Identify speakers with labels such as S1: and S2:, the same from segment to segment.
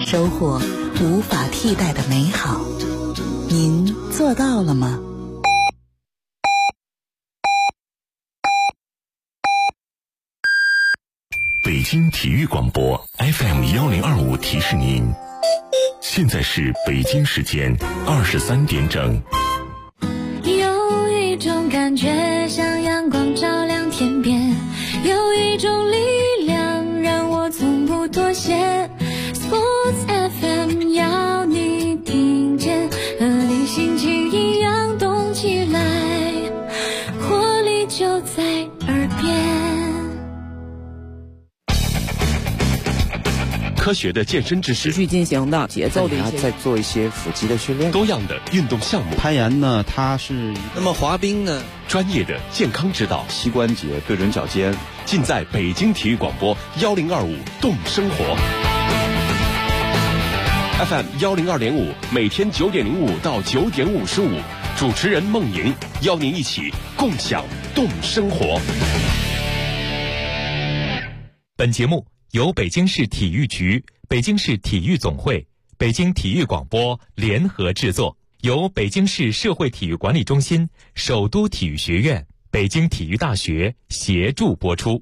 S1: 收获无法替代的美好。您做到了吗？
S2: 北京体育广播 FM1025提示您，现在是北京时间23点整。
S3: 有一种感觉像阳光照亮天边，有一种力量让我从不妥协。 Sports FM 要你听见，和你心情一样动起来，活力就在耳边。
S2: 科学的健身知识，
S4: 持续进行的节奏的一些，
S5: 再做一些腹肌的训练，
S2: 多样的运动项目，
S6: 攀岩呢，它是
S5: 那么滑冰呢，
S2: 专业的健康指导，
S6: 膝关节对准脚尖，
S2: 尽在北京体育广播1025动生活 FM 102.5，每天9点05到9点55，主持人孟莹邀您一起共享动生活。
S7: 本节目由北京市体育局、北京市体育总会、北京体育广播联合制作，由北京市社会体育管理中心、首都体育学院、北京体育大学协助播出。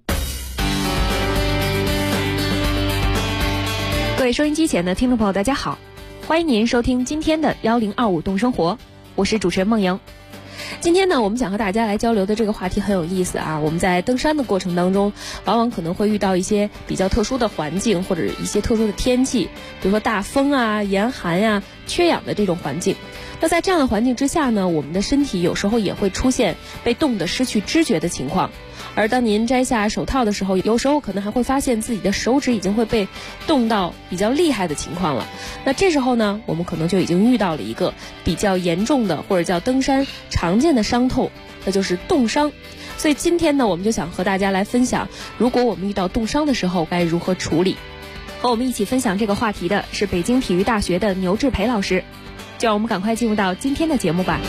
S8: 各位收音机前的听众朋友，大家好，欢迎您收听今天的1025动生活，我是主持人孟莹。今天呢，我们想和大家来交流的这个话题很有意思啊。我们在登山的过程当中，往往可能会遇到一些比较特殊的环境，或者一些特殊的天气，比如说大风啊、严寒呀、缺氧的这种环境。那在这样的环境之下呢，我们的身体有时候也会出现被冻得失去知觉的情况。而当您摘下手套的时候，有时候可能还会发现自己的手指已经会被冻到比较厉害的情况了。那这时候呢，我们可能就已经遇到了一个比较严重的，或者叫登山常见的伤痛，那就是冻伤。所以今天呢，我们就想和大家来分享，如果我们遇到冻伤的时候该如何处理。和我们一起分享这个话题的是北京体育大学的牛志培老师。就让我们赶快进入到今天的节目吧。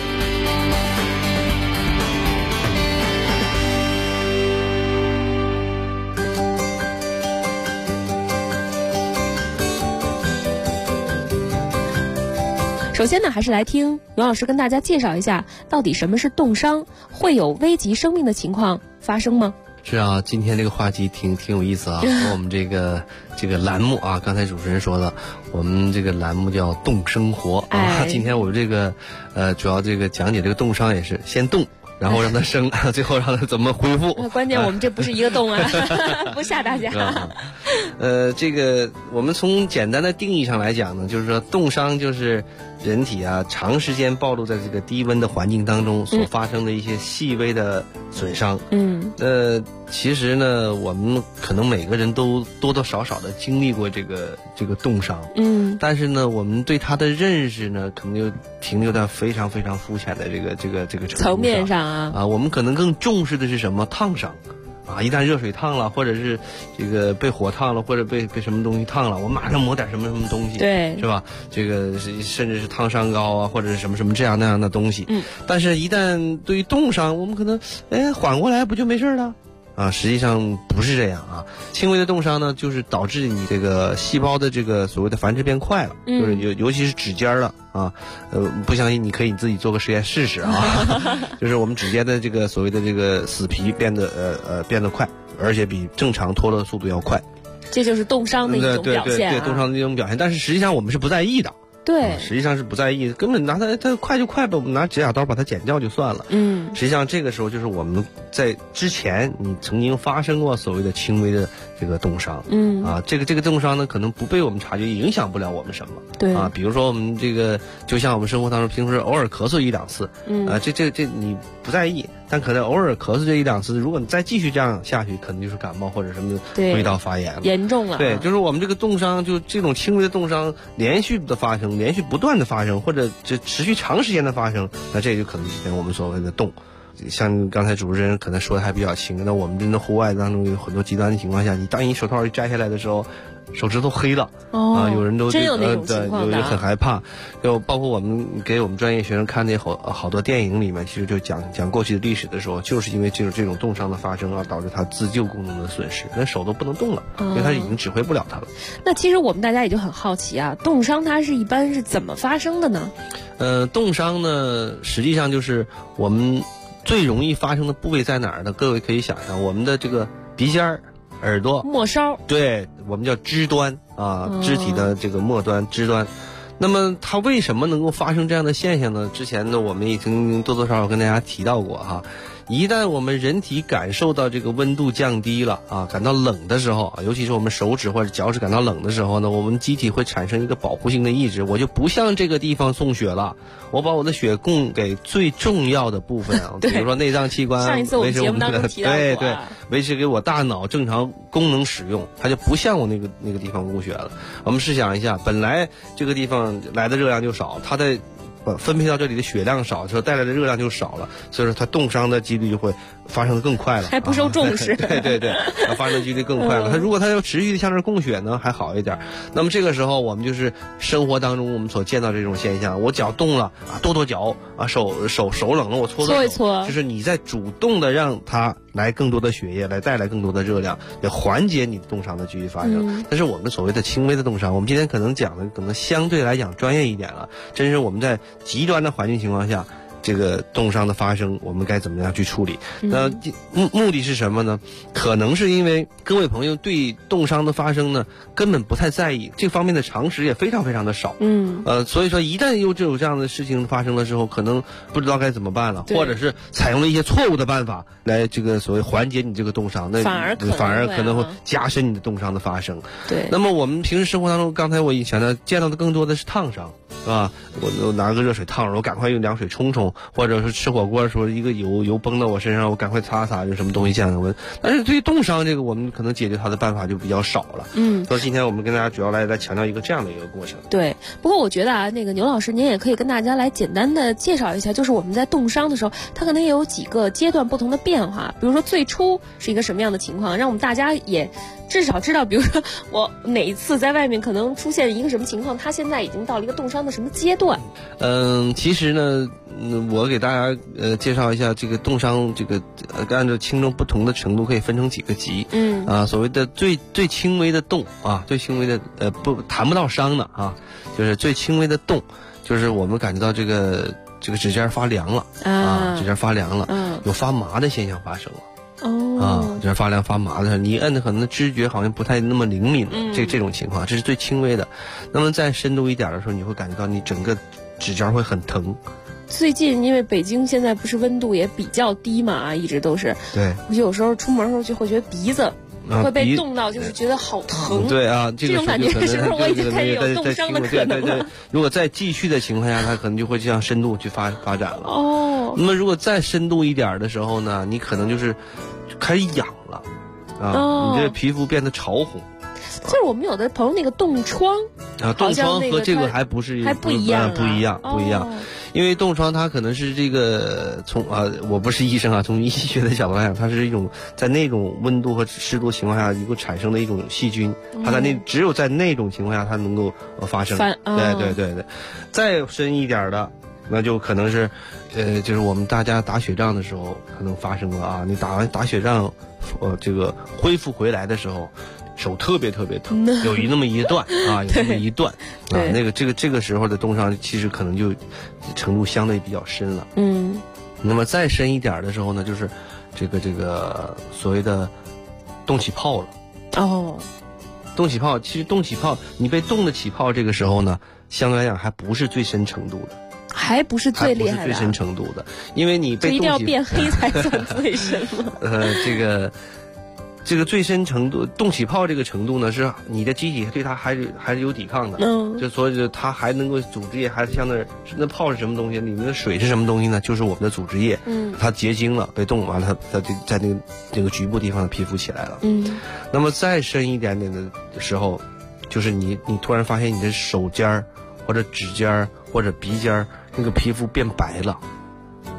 S8: 首先呢，还是来听牛老师跟大家介绍一下，到底什么是冻伤，会有危及生命的情况发生吗？
S5: 是啊，今天这个话题挺有意思啊。和我们这个栏目啊，刚才主持人说的，我们这个栏目叫动生活啊。今天我们这个主要这个讲解这个冻伤也是先冻，然后让它生，最后让它怎么恢复。
S8: 关键我们这不是一个洞啊，不吓大家。
S5: 这个我们从简单的定义上来讲呢，就是说冻伤就是人体啊长时间暴露在这个低温的环境当中所发生的一些细微的损伤。其实呢，我们可能每个人都多多少少的经历过这个冻伤。但是呢，我们对它的认识呢，可能就停留在非常非常肤浅的这个程度上
S8: 层面上啊。
S5: 我们可能更重视的是什么？烫伤。啊，一旦热水烫了，或者是这个被火烫了，或者被什么东西烫了，我马上抹点什么东西，
S8: 对，
S5: 是吧？这个甚至是烫伤膏啊，或者是什么这样那样的东西。但是一旦对于冻伤，我们可能缓过来不就没事了？啊，实际上不是这样啊。轻微的冻伤呢，就是导致你这个细胞的这个所谓的繁殖变快了，就是尤其是指尖了啊。不相信你可以自己做个实验试试啊。就是我们指尖的这个所谓的这个死皮变得快，而且比正常脱落的速度要快。
S8: 这就是冻伤的一种表现啊。
S5: 对，冻伤的一种表现。但是实际上我们是不在意的。
S8: 对，
S5: 实际上是不在意，根本拿它快就快吧，我们拿指甲刀把它剪掉就算了。实际上这个时候就是我们在之前你曾经发生过所谓的轻微的这个冻伤。这个冻伤呢，可能不被我们察觉，影响不了我们什么。
S8: 对
S5: 啊，比如说我们这个，就像我们生活当中平时偶尔咳嗽1-2次，这你不在意，但可能偶尔咳嗽这1-2次，如果你再继续这样下去，可能就是感冒或者什么胃道发炎了，
S8: 严重了。
S5: 对，就是我们这个冻伤，就这种轻微的冻伤连续的发生，连续不断的发生，或者这持续长时间的发生，那这就可能形成我们所谓的冻。 像刚才主持人可能说的还比较轻，那我们真的户外当中有很多极端的情况下，当你手套一摘下来的时候，手指头黑了有人都
S8: 真有那种情况的，
S5: 有人很害怕。就包括我们给我们专业学生看那好多电影里面，其实就讲过去的历史的时候，就是因为这种冻伤的发生导致他自救功能的损失，那手都不能动了，因为他已经指挥不了他了。
S8: 那其实我们大家也就很好奇啊，冻伤它一般是怎么发生的呢？
S5: 冻伤呢，实际上就是我们最容易发生的部位在哪儿呢？各位可以想象，我们的这个鼻尖儿、耳朵、
S8: 末梢，
S5: 对，我们叫肢端肢体的这个末端、肢端。那么它为什么能够发生这样的现象呢？之前呢，我们已经多多少少跟大家提到过哈。一旦我们人体感受到这个温度降低了感到冷的时候，尤其是我们手指或者脚趾感到冷的时候呢，我们机体会产生一个保护性的意志，我就不向这个地方送血了，我把我的血供给最重要的部分比如说内脏器官，
S8: 上一次我们节目当中提到过
S5: 对，维持给我大脑正常功能使用，它就不向我那个地方供血了。我们试想一下，本来这个地方来的热量就少，它在分配到这里的血量少，所带来的热量就少了，所以说它冻伤的几率就会发生的更快了，
S8: 还不受重视。
S5: 对，发生的几率更快了。它如果它要持续的向这供血呢，还好一点。那么这个时候我们就是生活当中我们所见到这种现象，我脚冻了跺脚手冷了我搓
S8: 一搓，
S5: 就是你在主动的让它来更多的血液，来带来更多的热量，也缓解你的冻伤的继续发生。但是我们所谓的轻微的冻伤，我们今天可能讲的可能相对来讲专业一点了，真是我们在极端的环境情况下，这个冻伤的发生，我们该怎么样去处理？那目的是什么呢？可能是因为各位朋友对冻伤的发生呢，根本不太在意，这方面的常识也非常非常的少。所以说一旦有这样的事情发生的时候，可能不知道该怎么办了，或者是采用了一些错误的办法来这个所谓缓解你这个冻伤，那反而可能会加深你的冻伤的发生。
S8: 对。
S5: 那么我们平时生活当中，刚才我以前呢见到的更多的是烫伤。我拿个热水烫着，我赶快用凉水冲，或者是吃火锅的时候一个油崩到我身上，我赶快擦擦，有什么东西降温。但是对于冻伤这个，我们可能解决它的办法就比较少了。所以今天我们跟大家主要来强调一个这样的一个过程。
S8: 对，不过我觉得那个牛老师您也可以跟大家来简单的介绍一下，就是我们在冻伤的时候，它可能也有几个阶段不同的变化，比如说最初是一个什么样的情况，让我们大家也至少知道，比如说我哪一次在外面可能出现一个什么情况，它现在已经到了一个冻伤的什么阶段。
S5: 其实呢，我给大家介绍一下这个冻伤，这个按照轻重不同的程度可以分成几个级。所谓的最轻微的冻最轻微的谈不到伤的就是最轻微的冻，就是我们感觉到这个指尖发凉了指尖发凉了，有发麻的现象发生了。这发凉发麻的，你一摁的可能知觉好像不太那么灵敏了，这种情况，这是最轻微的。那么再深度一点的时候，你会感觉到你整个指尖会很疼。
S8: 最近因为北京现在不是温度也比较低嘛，一直都是。
S5: 对。
S8: 我有时候出门的时候就会觉得鼻子会被冻到，就是觉得好疼。
S5: 对
S8: 这种感觉是不是我已经开始有冻伤的可能了？
S5: 对，如果再继续的情况下，它可能就会这样深度去发展了。那么如果再深度一点的时候呢，你可能就是开始痒了你这皮肤变得潮红。
S8: 就是我们有的朋友那个冻疮
S5: 冻疮和这个还不一样，不一样。因为冻疮它可能是这个我不是医生从医学的角度来讲，它是一种在那种温度和湿度情况下一个产生的一种细菌，它只有在那种情况下它能够发生。对。再深一点的，那就可能是就是我们大家打雪仗的时候可能发生了你打雪仗这个恢复回来的时候手特别疼，有那么一段那个这个时候的冻伤其实可能就程度相对比较深了。那么再深一点的时候呢，就是这个所谓的冻起泡了。冻起泡，其实冻起泡你被冻的起泡，这个时候呢相对来讲还不是最深程度的，
S8: 还不是最厉害的，
S5: 最深程度的，因为你被冻起
S8: 一定要变黑才算最深了。
S5: 这个最深程度冻起泡这个程度呢，是你的机体对它还是有抵抗的。就所以它还能够组织液还是像那泡是什么东西？里面的水是什么东西呢？就是我们的组织液。它结晶了，被冻完了，它就在那个局部地方的皮肤起来了。那么再深一点点的时候，就是你突然发现你的手尖或者指尖或者鼻尖那个皮肤变白了。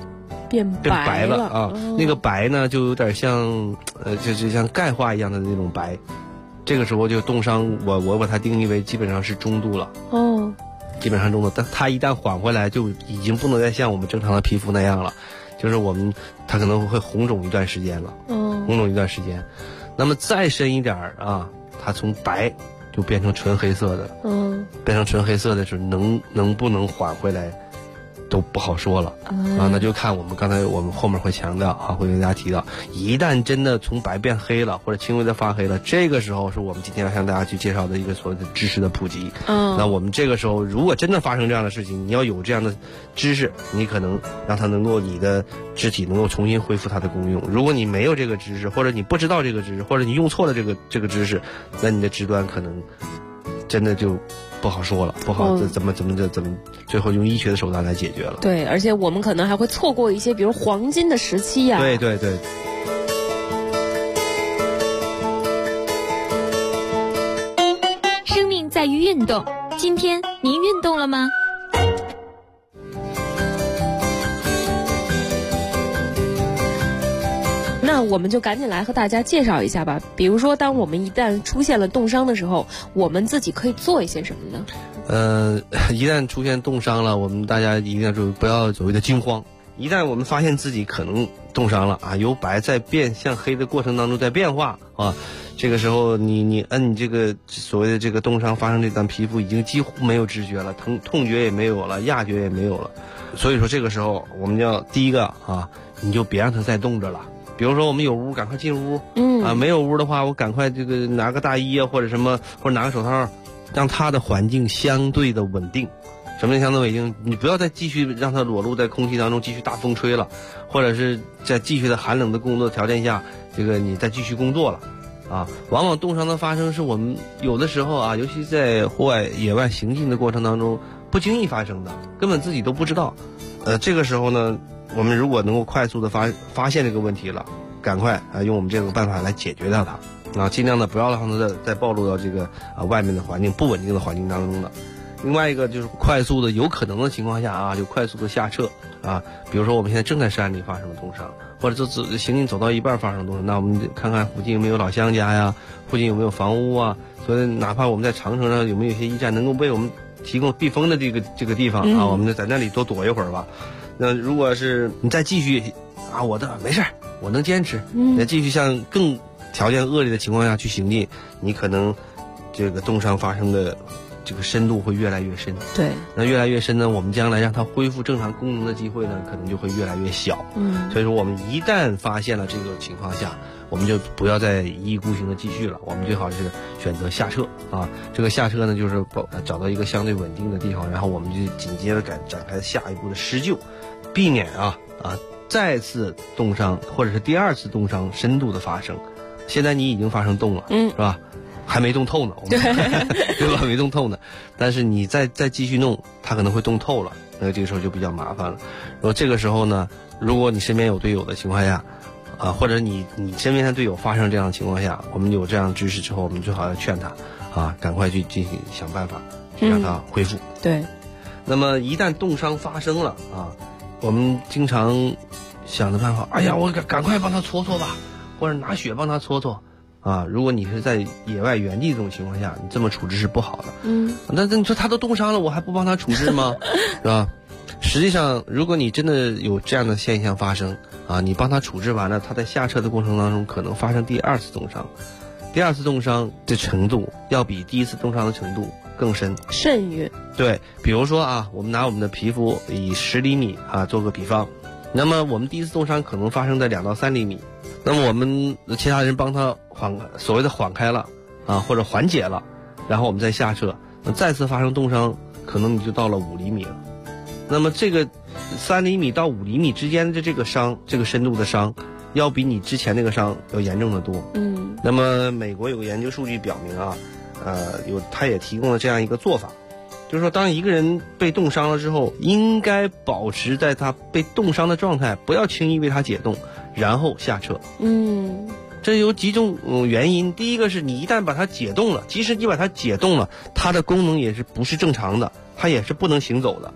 S8: 变
S5: 白
S8: 了
S5: 啊。那个白呢，就有点像就像钙化一样的那种白。这个时候就冻伤，我把它定义为基本上是中度了。
S8: 哦，
S5: 基本上中度，但它一旦缓回来，就已经不能再像我们正常的皮肤那样了，就是它可能会红肿一段时间了。红肿一段时间，那么再深一点啊，它从白就变成纯黑色的。变成纯黑色的时候，能不能缓回来？都不好说了那就看我们后面会强调会跟大家提到，一旦真的从白变黑了，或者轻微的发黑了，这个时候是我们今天要向大家去介绍的一个所谓的知识的普及。那我们这个时候如果真的发生这样的事情，你要有这样的知识，你可能让它能够你的肢体能够重新恢复它的功用。如果你没有这个知识，或者你不知道这个知识，或者你用错了这个知识，那你的肢端可能真的就不好说了，不好怎么最后用医学的手段来解决了。
S8: 对，而且我们可能还会错过一些比如黄金的时期呀。
S5: 对。
S3: 生命在于运动，今天您运动了吗？
S8: 那我们就赶紧来和大家介绍一下吧。比如说，当我们一旦出现了冻伤的时候，我们自己可以做一些什么呢？
S5: 一旦出现冻伤了，我们大家一定要注意，不要所谓的惊慌。一旦我们发现自己可能冻伤了由白在变向黑的过程当中在变化这个时候你摁这个所谓的这个冻伤发生这段皮肤已经几乎没有知觉了，痛觉也没有了，压觉也没有了。所以说这个时候我们要第一个你就别让它再冻着了。比如说我们有屋，赶快进屋。没有屋的话，我赶快这个拿个大衣或者什么，或者拿个手套，让它的环境相对的稳定。什么叫相对稳定？你不要再继续让它裸露在空气当中，继续大风吹了，或者是在继续的寒冷的工作条件下，这个你再继续工作了往往冻伤的发生是我们有的时候尤其在户外野外行进的过程当中不经意发生的，根本自己都不知道。这个时候呢，我们如果能够快速的发现这个问题了，赶快用我们这个办法来解决掉它尽量的不要让它再暴露到这个外面的环境不稳定的环境当中了。另外一个就是快速的有可能的情况下就快速的下撤比如说我们现在正在山里发生了冻伤，或者行进走到一半发生了冻伤，那我们看看附近有没有老乡家呀，附近有没有房屋所以哪怕我们在长城上有没有一些驿站能够为我们提供避风的这个地方我们就在那里多躲一会儿吧。那如果是你再继续我的没事我能坚持再继续向更条件恶劣的情况下去行进，你可能这个冻伤发生的这个深度会越来越深。
S8: 对，
S5: 那越来越深呢，我们将来让它恢复正常功能的机会呢，可能就会越来越小。所以说我们一旦发现了这个情况下，我们就不要再一意孤行的继续了，我们最好是选择下撤这个下撤呢，就是找到一个相对稳定的地方，然后我们就紧接着展开下一步的施救，避免再次冻伤或者是第二次冻伤深度的发生。现在你已经发生冻了，是吧？还没冻透呢，对吧？没冻透呢，但是你再继续弄，它可能会冻透了，那这个时候就比较麻烦了。然后这个时候呢，如果你身边有队友的情况下，或者你身边的队友发生这样的情况下，我们有这样的知识之后，我们最好要劝他赶快去进行想办法去让他恢复。
S8: 对。
S5: 那么一旦冻伤发生了我们经常想的办法，哎呀，我赶快帮他搓搓吧，或者拿血帮他搓搓。如果你是在野外原地这种情况下，你这么处置是不好的。那你说他都冻伤了，我还不帮他处置吗？是吧？实际上，如果你真的有这样的现象发生你帮他处置完了，他在下撤的过程当中可能发生第二次冻伤，第二次冻伤的程度要比第一次冻伤的程度更深，
S8: 甚远。
S5: 对，比如说我们拿我们的皮肤以10厘米做个比方，那么我们第一次冻伤可能发生在2到3厘米。那么我们其他人帮他所谓的缓开了或者缓解了，然后我们再下撤，那再次发生冻伤，可能你就到了5厘米了。那么这个3厘米到5厘米之间的这个伤，这个深度的伤，要比你之前那个伤要严重的多。那么美国有个研究数据表明他也提供了这样一个做法，就是说当一个人被冻伤了之后，应该保持在他被冻伤的状态，不要轻易为他解冻，然后下撤。这有几种原因。第一个是你一旦把它解冻了，即使你把它解冻了，它的功能也是不是正常的，它也是不能行走的。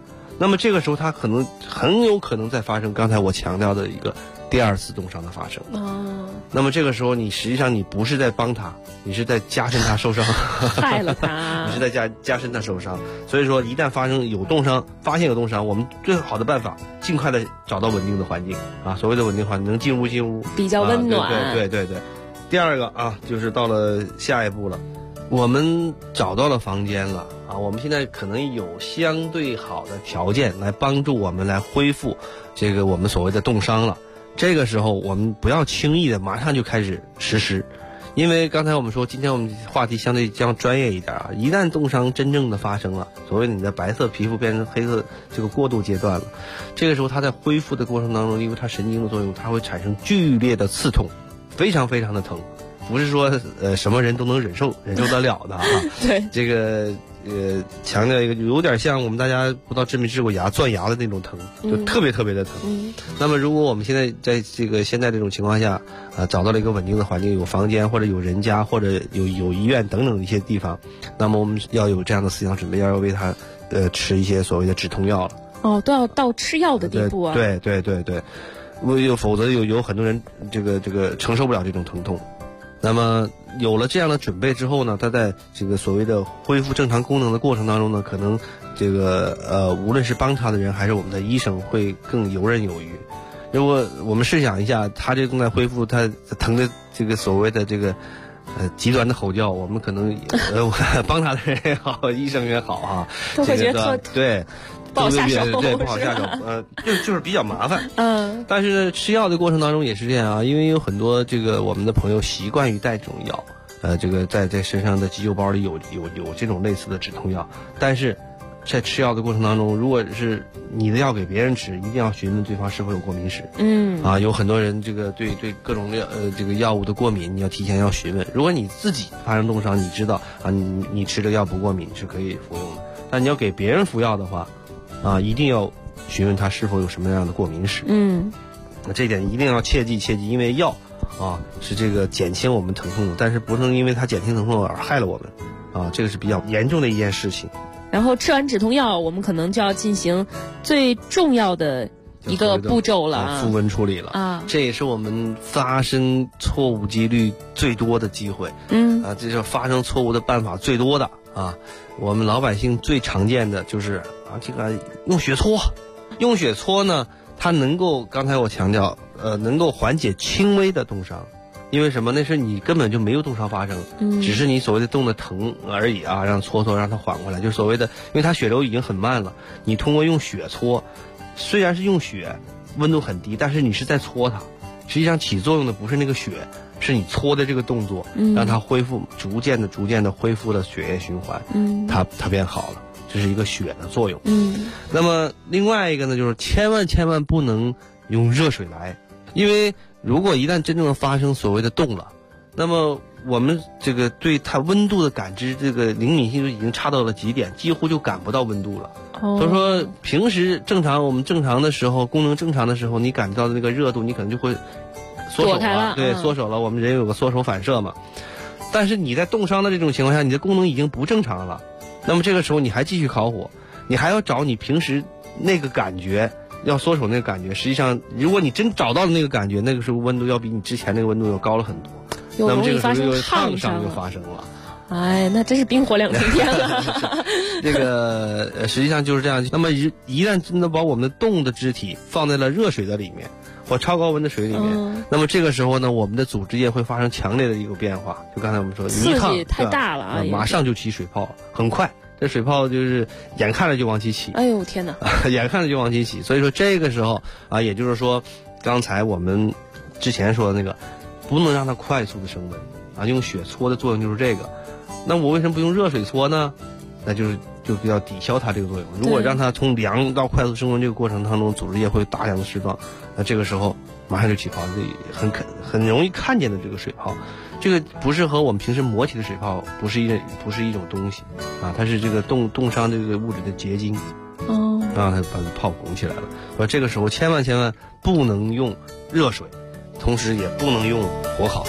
S5: 那么这个时候它很有可能再发生刚才我强调的一个第2次冻伤的发生。那么这个时候你实际上你不是在帮他，你是在加深他受伤，
S8: 害了他，
S5: 你是在加深他受伤。所以说一旦发现有冻伤，我们最好的办法尽快的找到稳定的环境啊，所谓的稳定环境能进屋
S8: 比较温暖。
S5: 对。第2个啊，就是到了下一步了，我们找到了房间了啊，我们现在可能有相对好的条件来帮助我们来恢复这个我们所谓的冻伤了。这个时候我们不要轻易的马上就开始实施，因为刚才我们说今天我们话题相对将专业一点啊，一旦冻伤真正的发生了，所谓的你的白色皮肤变成黑色这个过渡阶段了，这个时候它在恢复的过程当中，因为它神经的作用，它会产生剧烈的刺痛，非常非常的疼，不是说什么人都能忍受得了的啊。
S8: 对，
S5: 这个强调一个有点像我们大家不知道治没治过牙钻牙的那种疼，就特别特别的疼。那么如果我们现在在现在这种情况下找到了一个稳定的环境，有房间或者有人家或者有医院等等一些地方，那么我们要有这样的思想准备，要为他吃一些所谓的止痛药了。
S8: 哦，都要到吃药的地步啊。
S5: 对，否则有很多人这个承受不了这种疼痛。那么有了这样的准备之后呢，他在这个所谓的恢复正常功能的过程当中呢，可能这个无论是帮他的人还是我们的医生会更游刃有余。如果我们试想一下，他这正在恢复，他疼的这个所谓的这个极端的吼叫，我们可能帮他的人也好，医生也好啊，
S8: 都会觉得
S5: 对。
S8: 不好下手，
S5: 对，不好下手，就是比较麻烦。但是呢，吃药的过程当中也是这样啊，因为有很多这个我们的朋友习惯于带这种药，这个在身上的急救包里有这种类似的止痛药，但是在吃药的过程当中，如果是你的药给别人吃，一定要询问对方是否有过敏史。有很多人这个对各种这个药物的过敏，你要提前要询问。如果你自己发生冻伤，你知道啊，你吃这个药不过敏是可以服用的，但你要给别人服药的话。一定要询问他是否有什么样的过敏史。那这点一定要切记，因为药是这个减轻我们疼痛的，但是不能因为它减轻疼痛而害了我们这个是比较严重的一件事情。
S8: 然后吃完止痛药，我们可能就要进行最重要的一个步骤了，
S5: 复温处理了啊，这也是我们发生错误几率最多的机会。这是发生错误的办法最多的啊。我们老百姓最常见的就是这个用血搓，用血搓呢，它能够刚才我强调，能够缓解轻微的冻伤，因为什么？那是你根本就没有冻伤发生，只是你所谓的冻的疼而已啊，让搓让它缓过来，就是所谓的，因为它血流已经很慢了，你通过用血搓，虽然是用血，温度很低，但是你是在搓它，实际上起作用的不是那个血，是你搓的这个动作，让它恢复，逐渐的恢复了血液循环，它变好了。这是一个血的作用。那么另外一个呢，就是千万不能用热水来，因为如果一旦真正的发生所谓的冻了，那么我们这个对它温度的感知，这个灵敏性就已经差到了极点，几乎就感不到温度了。所以说平时我们正常的时候，功能正常的时候，你感觉到的那个热度，你可能就会缩手了，对，缩手了。我们人有个缩手反射嘛。但是你在冻伤的这种情况下，你的功能已经不正常了。那么这个时候你还继续烤火，你还要找你平时那个感觉，要缩手那个感觉。实际上，如果你真找到了那个感觉，那个时候温度要比你之前那个温度要高了很多，那么这个时候就烫伤就发生了。
S8: 哎，那真是冰火两重天了。
S5: 这个实际上就是这样。那么一旦真的把我们的冻的肢体放在了热水的里面或超高温的水里面，那么这个时候呢，我们的组织液会发生强烈的一个变化。就刚才我们说，
S8: 刺激太大了啊，
S5: 马上就起水泡，很快。这水泡就是眼看着就往起起。
S8: 哎呦天哪！
S5: 眼看着就往起起。所以说这个时候也就是说，刚才我们之前说的那个，不能让它快速的升温用血搓的作用就是这个。那我为什么不用热水搓呢？那就要抵消它这个作用。如果让它从凉到快速升温这个过程当中，组织液会大量的释放，那这个时候马上就起泡，很容易看见的这个水泡，这个不是和我们平时磨起的水泡不是一种东西它是这个冻伤这个物质的结晶它把泡拱起来了。所以这个时候千万不能用热水，同时也不能用火烤。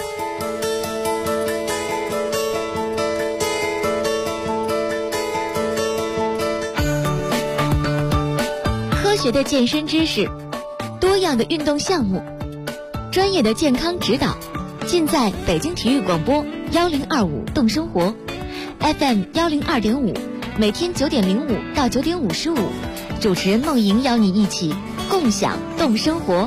S3: 科学的健身知识，多样的运动项目，专业的健康指导，尽在北京体育广播1025动生活 FM 102.5，每天9点05到9点55，主持人梦莹邀你一起共享动生活。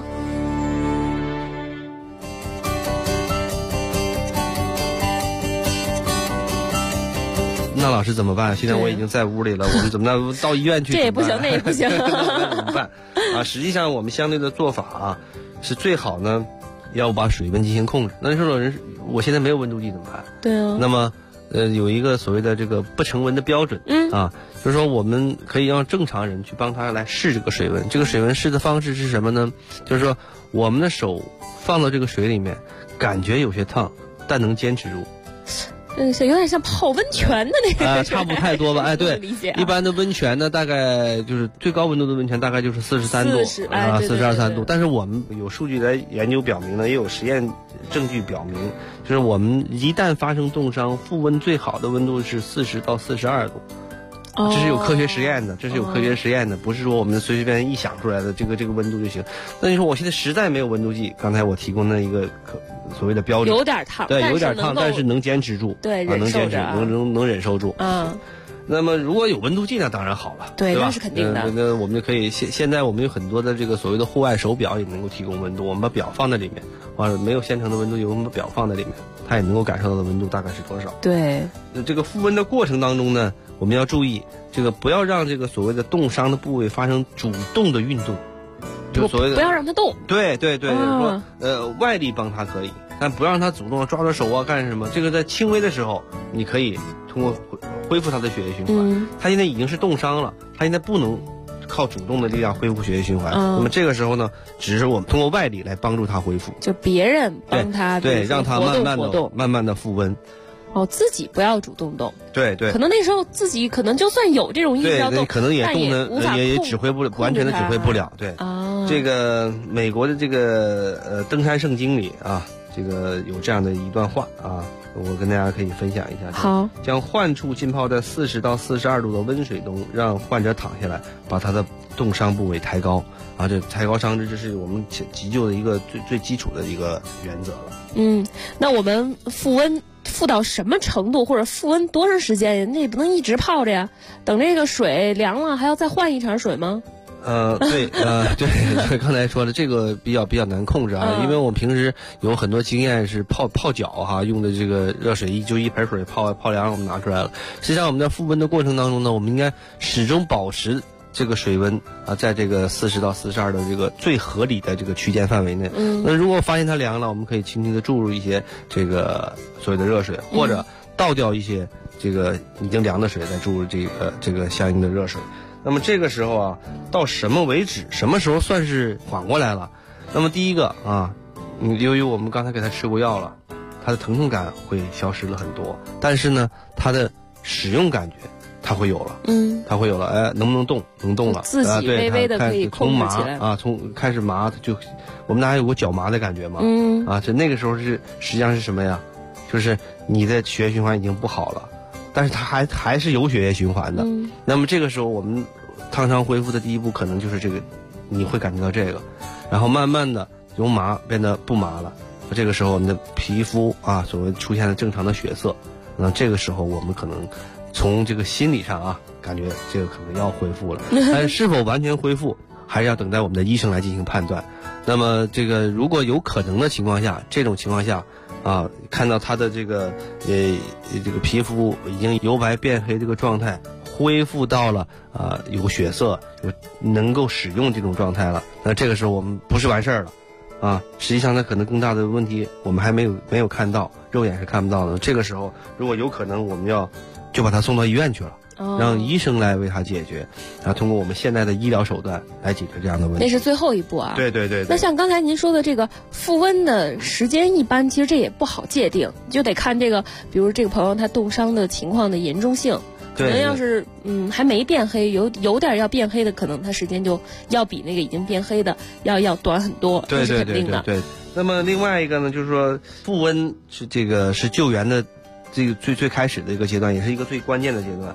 S5: 那老师怎么办？现在我已经在屋里了，我们怎么到医院去？
S8: 这也不行，那也不行，
S5: 怎么办？啊，实际上我们相对的做法啊，是最好呢，要把水温进行控制。那你说有人，我现在没有温度计怎么办？
S8: 对啊。
S5: 那么，有一个所谓的这个不成文的标准，啊，就是说我们可以让正常人去帮他来试这个水温。这个水温试的方式是什么呢？就是说我们的手放到这个水里面，感觉有些烫，但能坚持住。
S8: 有点像泡温泉的那个，
S5: 差不太多吧？哎，对，
S8: 理解。
S5: 一般的温泉呢，大概就是最高温度的温泉大概就是43度啊，42、3度。但是我们有数据来研究表明呢，也有实验证据表明，就是我们一旦发生冻伤，复温最好的温度是40到42度。这是有科学实验的，不是说我们随随便一想出来的这个温度就行。那你说我现在实在没有温度计，刚才我提供的一个所谓的标准，
S8: 有点烫，
S5: 对，有点烫，但是能坚持住，
S8: 对，
S5: 能坚持，能忍受住。那么如果有温度计呢，当然好了，
S8: 对，
S5: 吧？
S8: 那是肯定的。
S5: 那我们就可以现在我们有很多的这个所谓的户外手表也能够提供温度，我们把表放在里面，没有现成的温度计，我们把表放在里面，它也能够感受到的温度大概是多少。
S8: 对，
S5: 这个复温的过程当中呢，我们要注意这个不要让这个所谓的冻伤的部位发生主动的运动，就所谓的
S8: 不要让它动。
S5: 对，说外力帮它可以，但不让它主动抓手啊干什么。这个在轻微的时候，你可以通过恢复它的血液循环。它现在已经是冻伤了，它现在不能靠主动的力量恢复血液循环。那么这个时候呢，只是我们通过外力来帮助它恢复，
S8: 就别人帮它
S5: 对，让它慢慢的复温。
S8: 自己不要主动动。
S5: 对，
S8: 可能那时候自己可能就算有这种意识要动，
S5: 可能也动
S8: 的
S5: 也指挥不了，完全的指挥不了。对，这个美国的这个登山圣经里啊，这个有这样的一段话啊，我跟大家可以分享一下。
S8: 好，
S5: 将患处浸泡在40到42度的温水中，让患者躺下来，把他的冻伤部位抬高啊，这抬高伤势，这是我们急救的一个最基础的一个原则了。
S8: 那我们复温复到什么程度，或者复温多长时间？那也不能一直泡着呀，等这个水凉了还要再换一场水吗？
S5: 对，刚才说的这个比较难控制啊，因为我们平时有很多经验是泡脚哈，用的这个热水一盆水泡凉，我们拿出来了。实际上我们在复温的过程当中呢，我们应该始终保持这个水温啊，在这个40到42的这个最合理的这个区间范围内。那如果发现它凉了，我们可以轻轻的注入一些这个所谓的热水，或者倒掉一些这个已经凉的水，再注入这个相应的热水。那么这个时候啊，到什么为止？什么时候算是缓过来了？那么第一个啊，由于我们刚才给他吃过药了，他的疼痛感会消失了很多，但是呢，他的使用感觉它会有了，它会有了，哎，能不能动？能动了，
S8: 自己微微的可以控制起来
S5: 啊，从开始麻，就我们大家有过脚麻的感觉吗？这那个时候实际上是什么呀？就是你的血液循环已经不好了。但是它还是有血液循环的，那么这个时候我们烫伤恢复的第一步可能就是这个，你会感觉到这个，然后慢慢的由麻变得不麻了，这个时候我们的皮肤啊所谓出现了正常的血色，那这个时候我们可能从这个心理上啊感觉这个可能要恢复了，但是否完全恢复还是要等待我们的医生来进行判断。那么这个如果有可能的情况下，这种情况下啊，看到他的这个皮肤已经由白变黑这个状态，恢复到了有血色，能够使用这种状态了。那这个时候我们不是完事儿了啊，实际上它可能更大的问题我们还没有看到，肉眼是看不到的。这个时候如果有可能，我们就把他送到医院去了。让医生来为他解决，通过我们现在的医疗手段来解决这样的问题。
S8: 那是最后一步啊。
S5: 对。
S8: 那像刚才您说的这个复温的时间，一般其实这也不好界定，就得看这个，比如这个朋友他冻伤的情况的严重性。可能要是还没变黑，有点要变黑的，可能它时间就要比那个已经变黑的要短很多，这是肯定的。
S5: 对。那么另外一个呢，就是说复温是救援的这个最开始的一个阶段，也是一个最关键的阶段。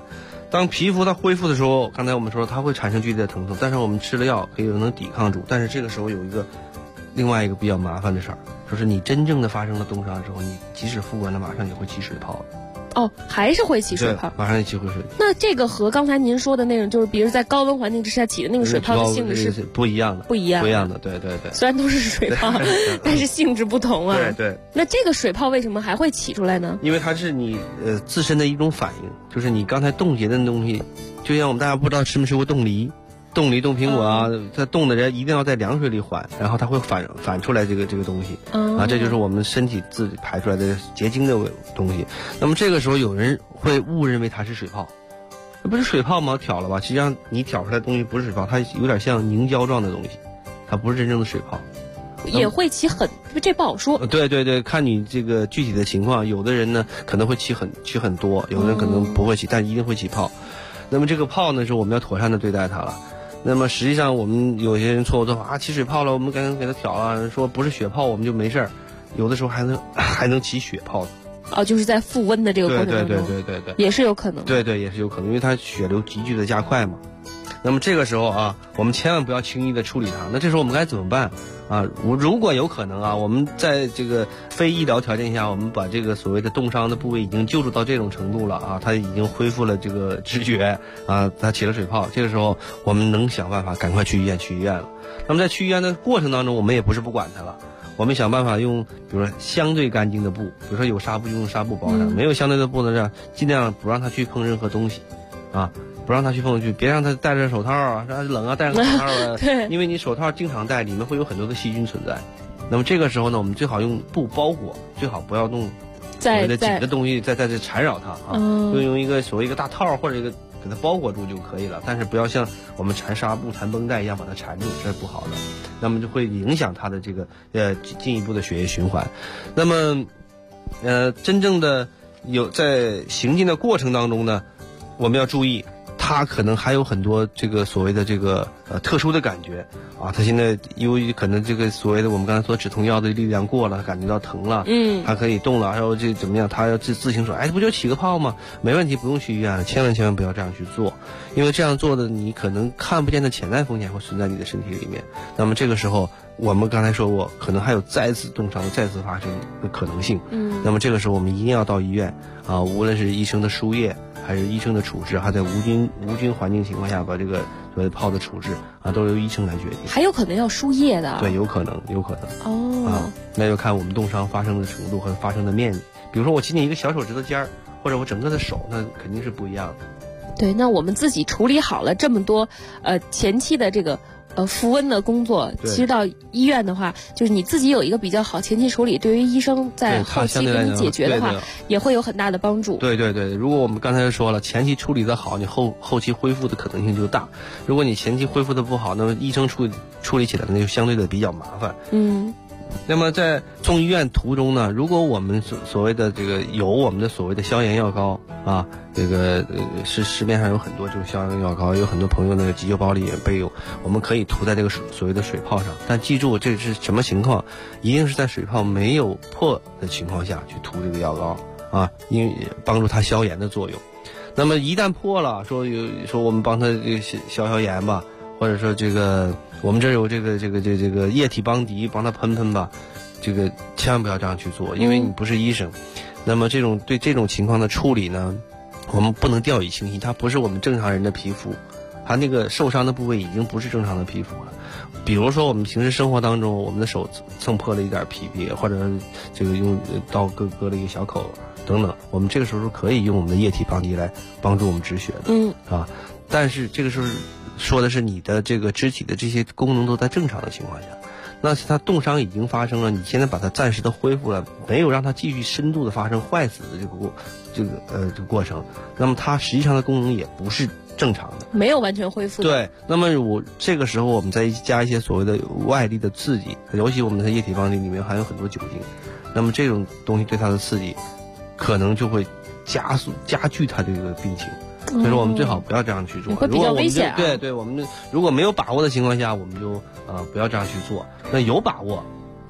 S5: 当皮肤它恢复的时候，刚才我们说它会产生剧烈的疼痛，但是我们吃了药可以能抵抗住。但是这个时候有另外一个比较麻烦的事儿，就是你真正的发生了冻伤之后，你即使复原了，马上也会起水泡。
S8: 哦，还是会起水泡，
S5: 马上就起水泡。
S8: 那这个和刚才您说的那种，就是比如在高温环境之下起的那个水泡的性质是
S5: 不一样的，不一样的，对。
S8: 虽然都是水泡，但是性质不同啊。
S5: 对。
S8: 那这个水泡为什么还会起出来呢？
S5: 因为它是你自身的一种反应，就是你刚才冻结的东西，就像我们大家不知道吃没吃过冻梨、冻苹果啊，它冻的人一定要在凉水里缓，然后它会反出来这个东西啊，这就是我们身体自己排出来的结晶的东西。那么这个时候有人会误认为它是水泡，那不是水泡吗？挑了吧，实际上你挑出来的东西不是水泡，它有点像凝胶状的东西，它不是真正的水泡。
S8: 也会起这不好说。
S5: 对，看你这个具体的情况，有的人呢可能会起很多，有的人可能不会起，但一定会起泡。那么这个泡呢，是我们要妥善的对待它了。那么实际上我们有些人错误做法起水泡了，我们赶紧给它挑了，说不是血泡我们就没事儿，有的时候还能起血泡的。
S8: 哦，就是在复温的这个过程当中，
S5: 对，
S8: 也是有可能。
S5: 对，也是有可能，因为它血流急剧的加快嘛。那么这个时候啊，我们千万不要轻易的处理它。那这时候我们该怎么办啊？如果有可能啊，我们在这个非医疗条件下，我们把这个所谓的冻伤的部位已经救助到这种程度了啊，它已经恢复了这个知觉啊，它起了水泡。这个时候我们能想办法赶快去医院了。那么在去医院的过程当中，我们也不是不管它了。我们想办法用，比如说相对干净的布，比如说有纱布就用纱布包上，没有相对的布呢，让尽量不让它去碰任何东西，啊，不让它去碰去，别让它戴着手套啊，让它冷啊，戴着手套啊，
S8: 对，
S5: 因为你手套经常戴，里面会有很多的细菌存在。那么这个时候呢，我们最好用布包裹，最好不要弄所谓的紧的东西在这缠绕它啊，就用一个所谓一个大套或者一个给它包裹住就可以了，但是不要像我们缠纱布、缠绷带一样把它缠住，这是不好的。那么就会影响它的这个进一步的血液循环。那么真正的在行进的过程当中呢，我们要注意，它可能还有很多这个所谓的这个特殊的感觉啊。它现在由于可能这个所谓的我们刚才说止痛药的力量过了，它感觉到疼了，它可以动了，还有这怎么样，它要自行说，哎，不就起个泡吗？没问题，不用去医院了。千万不要这样去做，因为这样做的你可能看不见的潜在风险会存在你的身体里面。那么这个时候我们刚才说过，可能还有再次冻伤再次发生的可能性。那么这个时候我们一定要到医院啊，无论是医生的输液还是医生的处置，还在无菌环境情况下把这个所谓泡的处置啊，都由医生来决定。
S8: 还有可能要输液的。
S5: 对，有可能。
S8: 哦。
S5: 啊，那就看我们冻伤发生的程度和发生的面积。比如说我仅仅一个小手指头尖儿，或者我整个的手，那肯定是不一样的。
S8: 对，那我们自己处理好了这么多前期的这个复温的工作，其实到医院的话，就是你自己有一个比较好前期处理，对于医生在后期给你解决的话，也会有很大的帮助。
S5: 对，如果我们刚才说了，前期处理的好，你后期恢复的可能性就大；如果你前期恢复的不好，那么医生处理起来那就相对的比较麻烦。那么在送医院途中呢，如果我们所谓的这个有我们的所谓的消炎药膏啊，这个市面上有很多这个消炎药膏，有很多朋友那个急救包里也备有，我们可以涂在这个所谓的水泡上。但记住这是什么情况，一定是在水泡没有破的情况下去涂这个药膏啊，因为帮助它消炎的作用。那么一旦破了，说我们帮它这个消炎吧，或者说这个我们这有这个液体邦迪帮它喷吧，这个千万不要这样去做，因为你不是医生。那么对这种情况的处理呢，我们不能掉以轻心，它不是我们正常人的皮肤，它那个受伤的部位已经不是正常的皮肤了。比如说我们平时生活当中，我们的手蹭破了一点皮，或者这个用刀割了一个小口等等，我们这个时候可以用我们的液体邦迪来帮助我们止血的。啊，但是这个时候说的是你的这个肢体的这些功能都在正常的情况下，那它冻伤已经发生了，你现在把它暂时的恢复了，没有让它继续深度的发生坏死的这个过程，那么它实际上的功能也不是正常的，
S8: 没有完全恢复。
S5: 对，那么这个时候我们再加一些所谓的外力的刺激，尤其我们的液体邦迪里面含有很多酒精，那么这种东西对它的刺激可能就会加剧它这个病情。所以说我们最好不要这样去做，
S8: 会比较危险。
S5: 对，我们如果没有把握的情况下，我们就不要这样去做。那有把握，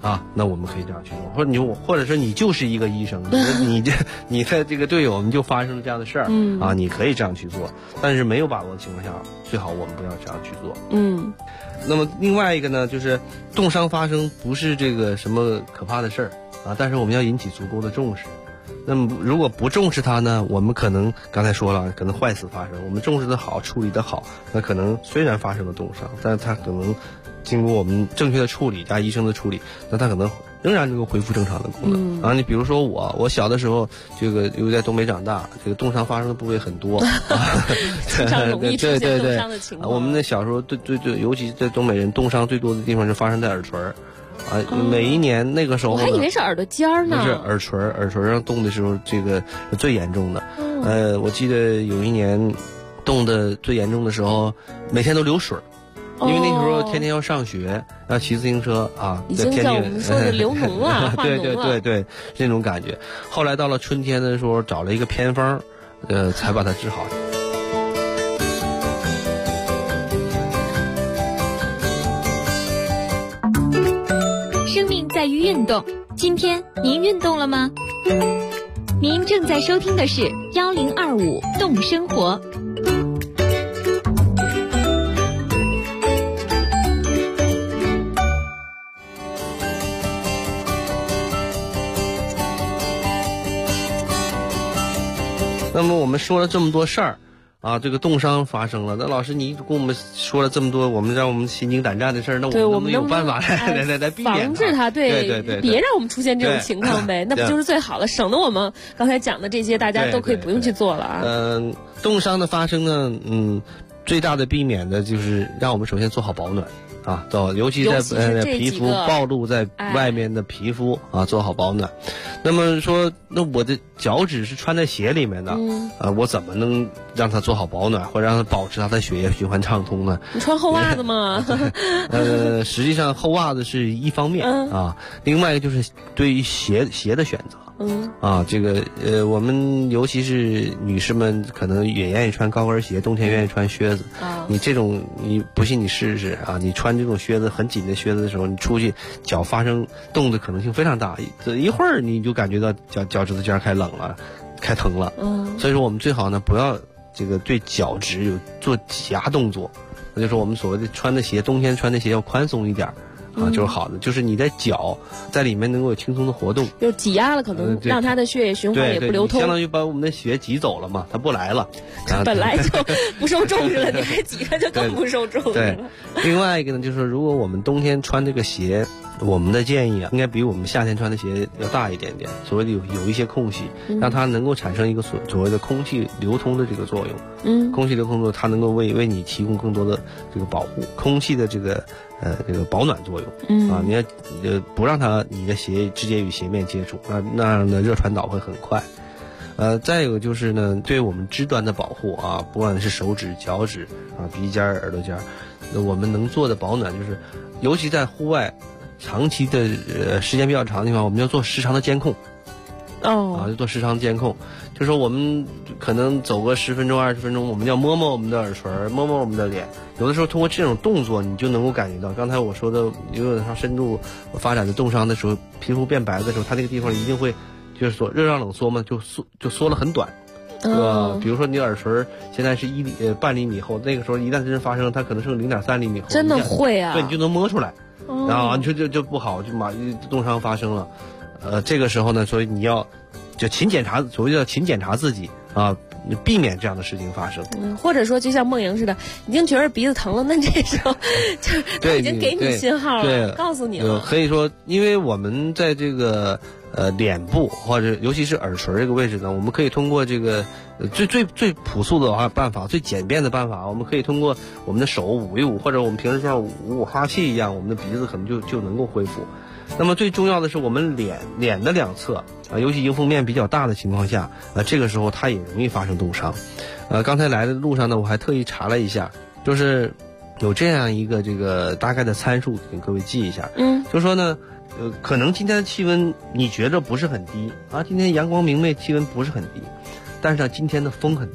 S5: 啊，那我们可以这样去做，或者说你就是一个医生，你的这个队友你就发生了这样的事儿，啊，你可以这样去做，但是没有把握的情况下，最好我们不要这样去做。那么另外一个呢，就是冻伤发生不是这个什么可怕的事儿啊，但是我们要引起足够的重视。那么如果不重视它呢，我们可能刚才说了，可能坏死发生。我们重视的好，处理的好，那可能虽然发生了冻伤，但是它可能经过我们正确的处理加医生的处理，那它可能仍然能够恢复正常的功能。啊，你比如说我小的时候，这个因为在东北长大，这个冻伤发生的部位很多，
S8: 非常容易出现冻伤的情况。
S5: 我们那小时候对，尤其在东北人冻伤最多的地方就发生在耳垂儿。啊，每一年那个时候，
S8: 我还以为是耳朵尖儿呢。
S5: 不是耳垂上冻的时候，这个是最严重的。我记得有一年冻的最严重的时候，每天都流水，因为那时候天天要上学，要骑自行车啊，
S8: 已经像我们说的流脓了，化脓了。
S5: 对，那种感觉。后来到了春天的时候，找了一个偏方，才把它治好。
S3: 生命在于运动，今天您运动了吗？您正在收听的是1025动生活。
S5: 那么我们说了这么多事儿。啊，这个冻伤发生了，那老师你跟我们说了这么多，让我们心惊胆战的事儿，那我们有办法来避免
S8: 防治它？对，别让我们出现这种情况呗，那不就是最好了，省得我们刚才讲的这些，大家都可以不用去做了啊。
S5: 冻伤的发生呢，最大的避免的就是让我们首先做好保暖。啊，尤其在皮肤暴露在外面的皮肤啊，做好保暖。那么说，那我的脚趾是穿在鞋里面的，我怎么能让它做好保暖，或者让它保持它的血液循环畅通呢？
S8: 你穿厚袜子吗？
S5: 实际上厚袜子是一方面啊，另外一个就是对于鞋的选择。这个我们尤其是女士们，可能也愿意穿高跟鞋，冬天愿意穿靴子。你这种，你不信你试试啊！你穿这种靴子很紧的靴子的时候，你出去脚发生冻的可能性非常大，一会儿你就感觉到脚趾头尖开冷了，开疼了。所以说我们最好呢不要这个对脚趾有做挤压动作，那就是我们所谓的穿的鞋，冬天穿的鞋要宽松一点。就是好的，就是你的脚在里面能够有轻松的活动，
S8: 就挤压了，可能让它的血液循环也不流通，
S5: 相当于把我们的血挤走了嘛，它不来了，
S8: 本来就不受重视了，你还挤它就更不受重视了。
S5: 对，另外一个呢，就是如果我们冬天穿这个鞋，我们的建议啊，应该比我们夏天穿的鞋要大一点点，所谓的有一些空隙，让它能够产生一个所谓的空气流通的这个作用。空气流通作用，它能够为你提供更多的这个保护空气的这个保暖作用。啊，你要不让你的鞋直接与鞋面接触，那样的热传导会很快。再有就是呢，对我们肢端的保护啊，不管是手指、脚趾啊、鼻尖、耳朵尖，那我们能做的保暖就是，尤其在户外长期的时间比较长的地方，我们要做时常的监控。就做时常监控，就说我们可能走个10分钟、20分钟，我们要摸摸我们的耳垂，摸摸我们的脸。有的时候通过这种动作，你就能够感觉到，刚才我说的，有点深度发展的冻伤的时候，皮肤变白的时候，它那个地方一定会就是说热胀冷缩嘛，就缩了很短。比如说你耳垂现在是半厘米厚，那个时候一旦真发生，它可能剩0.3厘米厚。
S8: 真的会啊？
S5: 对，你就能摸出来。然后你说就不好，就冻伤发生了。这个时候呢，所以你要就勤检查，所谓叫勤检查自己啊，避免这样的事情发生。
S8: 或者说就像梦莹似的，已经觉得鼻子疼了，那这时候就他已经给你信号了，告诉你了。
S5: 可以说，因为我们在这个脸部或者尤其是耳垂这个位置呢，我们可以通过这个最朴素的办法，最简便的办法，我们可以通过我们的手捂一捂，或者我们平时像捂哈气一样，我们的鼻子可能就能够恢复。那么最重要的是我们脸的两侧啊，尤其迎风面比较大的情况下，这个时候它也容易发生冻伤。刚才来的路上呢，我还特意查了一下，就是有这样一个这个大概的参数，给各位记一下。就是说呢，可能今天的气温你觉着不是很低啊，今天阳光明媚，气温不是很低，但是呢，今天的风很大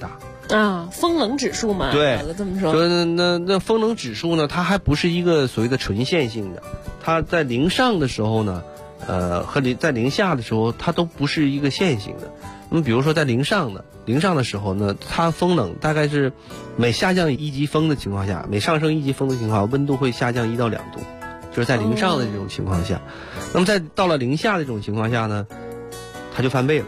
S8: 啊，风冷指数嘛，
S5: 对，
S8: 这么说。
S5: 说那风冷指数呢，它还不是一个所谓的纯线性的，它在零上的时候呢，和在零下的时候，它都不是一个线性的。那么比如说在零上的时候呢，它风冷大概是每下降1级风的情况下，每上升1级风的情况下，温度会下降1到2度，就是在零上的这种情况下。那么在到了零下的这种情况下呢，它就翻倍了。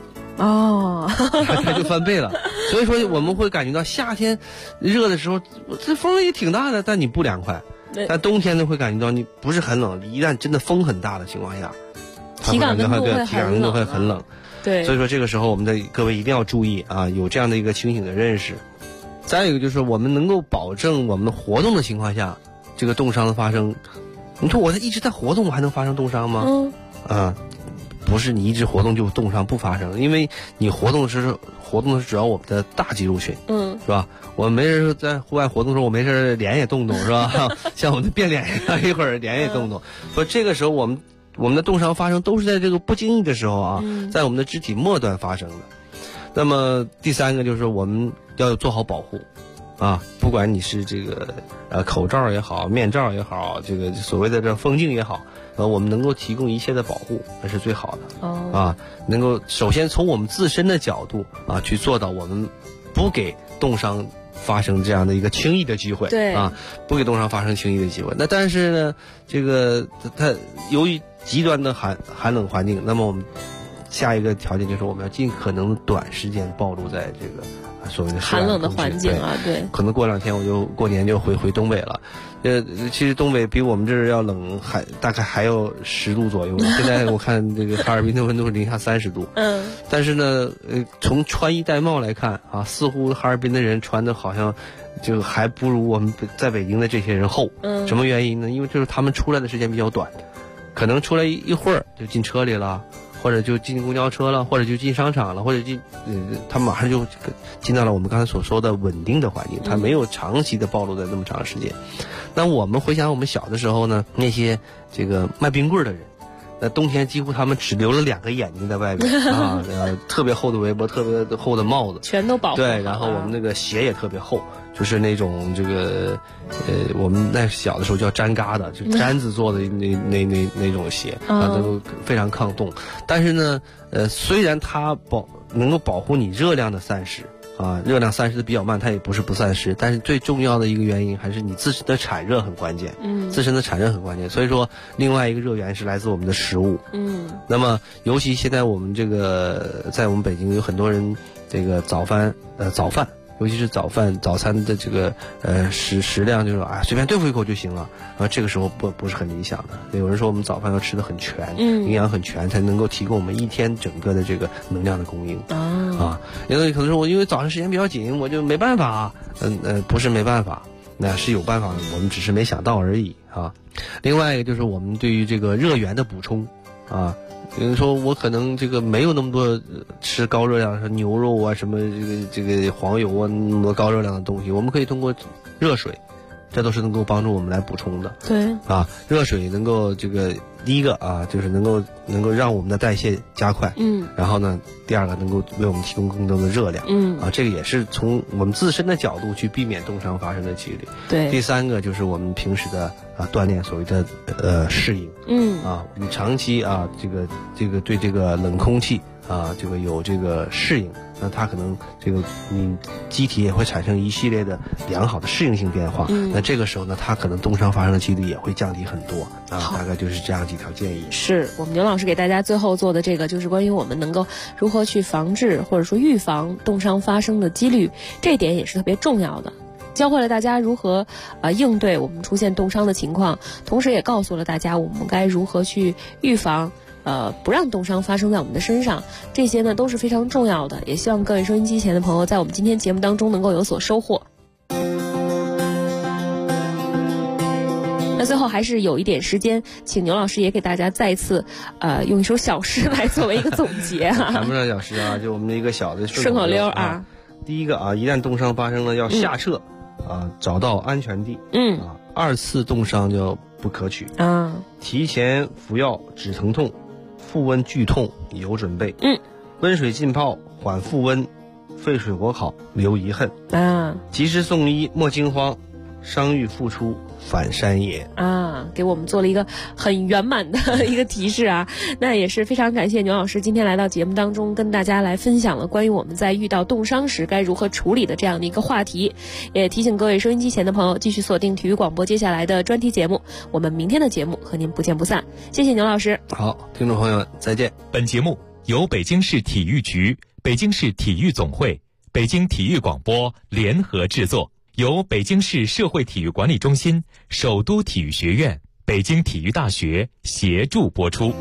S5: 它就翻倍了。所以说我们会感觉到夏天热的时候，这风也挺大的，但你不凉快。但冬天呢会感觉到你不是很冷，一旦真的风很大的情况下，
S8: 体感温度
S5: 会很冷。
S8: 对，
S5: 所以说这个时候我们的各位一定要注意啊，有这样的一个清醒的认识。再有一个就是我们能够保证我们活动的情况下，这个冻伤的发生。你说我一直在活动，我还能发生冻伤吗？不是你一直活动就冻伤不发生，因为你活动的是主要我们的大肌肉群，是吧？我没事在户外活动的时候，我没事脸也动动，是吧？像我们的变脸一样，一会儿脸也动动。所以这个时候我们的冻伤发生都是在这个不经意的时候啊，在我们的肢体末端发生的。那么第三个就是我们要做好保护啊，不管你是这个口罩也好，面罩也好，这个所谓的这风镜也好，我们能够提供一切的保护，那是最好的。能够首先从我们自身的角度啊，去做到我们不给冻伤发生这样的一个轻易的机会。
S8: 对啊，
S5: 不给冻伤发生轻易的机会。那但是呢，这个它由于极端的寒冷环境，那么我们下一个条件就是我们要尽可能短时间暴露在这个所谓的
S8: 寒冷的环境啊。对，
S5: 可能过2天我就过年就回东北了。其实东北比我们这儿要冷，大概还有10度左右。现在我看这个哈尔滨的温度是零下30度。但是呢，从穿衣戴帽来看啊，似乎哈尔滨的人穿的好像就还不如我们在北京的这些人厚。什么原因呢？因为就是他们出来的时间比较短，可能出来一会儿就进车里了，或者就进公交车了，或者就进商场了，或者他马上就进到了我们刚才所说的稳定的环境，他没有长期的暴露在那么长时间。那我们回想我们小的时候呢，那些这个卖冰棍的人，那冬天几乎他们只留了2个眼睛在外边啊，特别厚的围脖，特别厚的帽子，
S8: 全都保护。
S5: 对，然后我们那个鞋也特别厚，就是那种这个我们那小的时候叫毡疙瘩，就毡子做的那种鞋啊，都非常抗冻。但是呢，虽然它能够保护你热量的散失啊，热量散失的比较慢，它也不是不散失，但是最重要的一个原因还是你自身的产热很关键。自身的产热很关键。所以说，另外一个热源是来自我们的食物。那么尤其现在我们这个在我们北京有很多人这个早饭。尤其是早餐的这个食量就是随便对付一口就行了，这个时候不是很理想的。有人说我们早饭要吃得很全，营养很全，才能够提供我们一天整个的这个能量的供应。有的可能说我因为早上时间比较紧，我就没办法。不是没办法，那是有办法的，我们只是没想到而已啊。另外一个就是我们对于这个热源的补充啊。有人说我可能这个没有那么多吃高热量，说牛肉啊什么这个黄油啊那么多高热量的东西，我们可以通过热水，这都是能够帮助我们来补充的。
S8: 对
S5: 啊，热水能够这个第一个啊，就是能够让我们的代谢加快。然后呢，第二个能够为我们提供更多的热量。这个也是从我们自身的角度去避免冻伤发生的几率。
S8: 对。
S5: 第三个就是我们平时的锻炼，所谓的适应。我们长期这个对这个冷空气这个有这个适应，那它可能这个你机体也会产生一系列的良好的适应性变化。那这个时候呢，它可能冻伤发生的几率也会降低很多大概就是这样几条建议。
S8: 是我们牛老师给大家最后做的这个，就是关于我们能够如何去防治或者说预防冻伤发生的几率，这一点也是特别重要的。教会了大家如何应对我们出现冻伤的情况，同时也告诉了大家我们该如何去预防不让冻伤发生在我们的身上，这些呢都是非常重要的，也希望各位收音机前的朋友在我们今天节目当中能够有所收获。那最后还是有一点时间，请牛老师也给大家再次用一首小诗来作为一个总结
S5: 谈不上小诗啊，就我们的一个小的
S8: 顺口溜啊。
S5: 第一个一旦冻伤发生了要下撤找到安全地。二次冻伤就不可取提前服药止疼痛，腹温剧痛有准备。温水浸泡缓腹温， 沸水火烤留遗恨
S8: 啊，
S5: 及时送医莫惊慌，伤愈复出返山也
S8: 啊，给我们做了一个很圆满的一个提示啊。那也是非常感谢牛老师今天来到节目当中，跟大家来分享了关于我们在遇到冻伤时该如何处理的这样的一个话题。也提醒各位收音机前的朋友继续锁定体育广播接下来的专题节目，我们明天的节目和您不见不散。谢谢牛老师。
S5: 好，听众朋友们再见。
S7: 本节目由北京市体育局、北京市体育总会、北京体育广播联合制作，由北京市社会体育管理中心、首都体育学院、北京体育大学协助播出。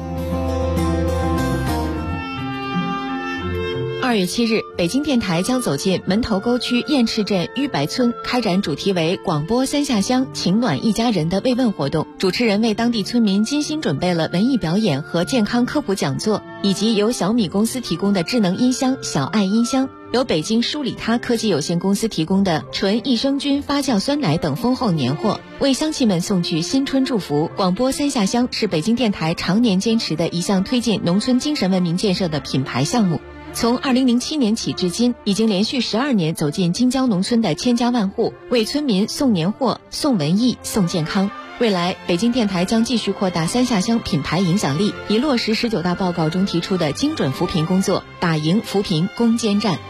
S9: 2月7日，北京电台将走进门头沟区雁翅镇纡白村，开展主题为广播三下乡，情暖一家人的慰问活动。主持人为当地村民精心准备了文艺表演和健康科普讲座，以及由小米公司提供的智能音箱小爱音箱，由北京舒里他科技有限公司提供的纯益生菌发酵酸奶等丰厚年货，为乡亲们送去新春祝福。广播三下乡是北京电台常年坚持的一项推进农村精神文明建设的品牌项目。从2007年起至今，已经连续12年走进京郊农村的千家万户，为村民送年货、送文艺、送健康。未来，北京电台将继续扩大三下乡品牌影响力，以落实19大报告中提出的精准扶贫工作，打赢扶贫攻坚战。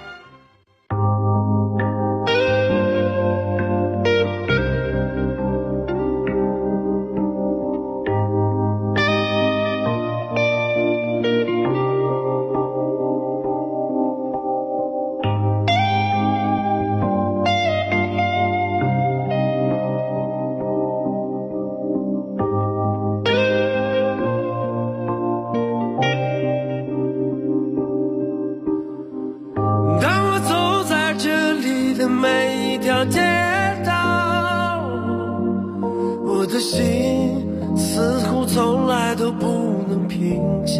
S10: 每一条街道，我的心似乎从来都不能平静。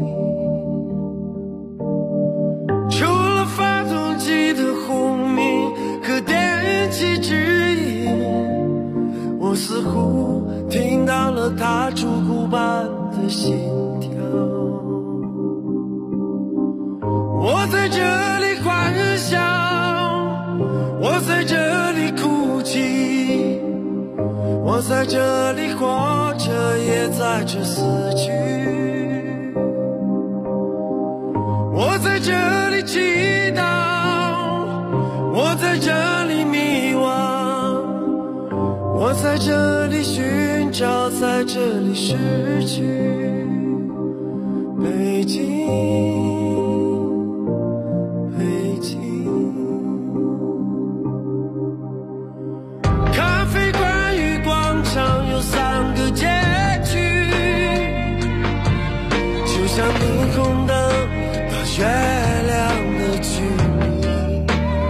S10: 除了发动机的轰鸣和电气指引，我似乎听到了它烛骨般的心跳。我在这里欢笑，我在这里哭泣，我在这里活着，也在这死去。我在这里祈祷，我在这里迷惘，我在这里寻找，在这里失去。北京，有3个结局，就像霓虹灯到月亮的距离。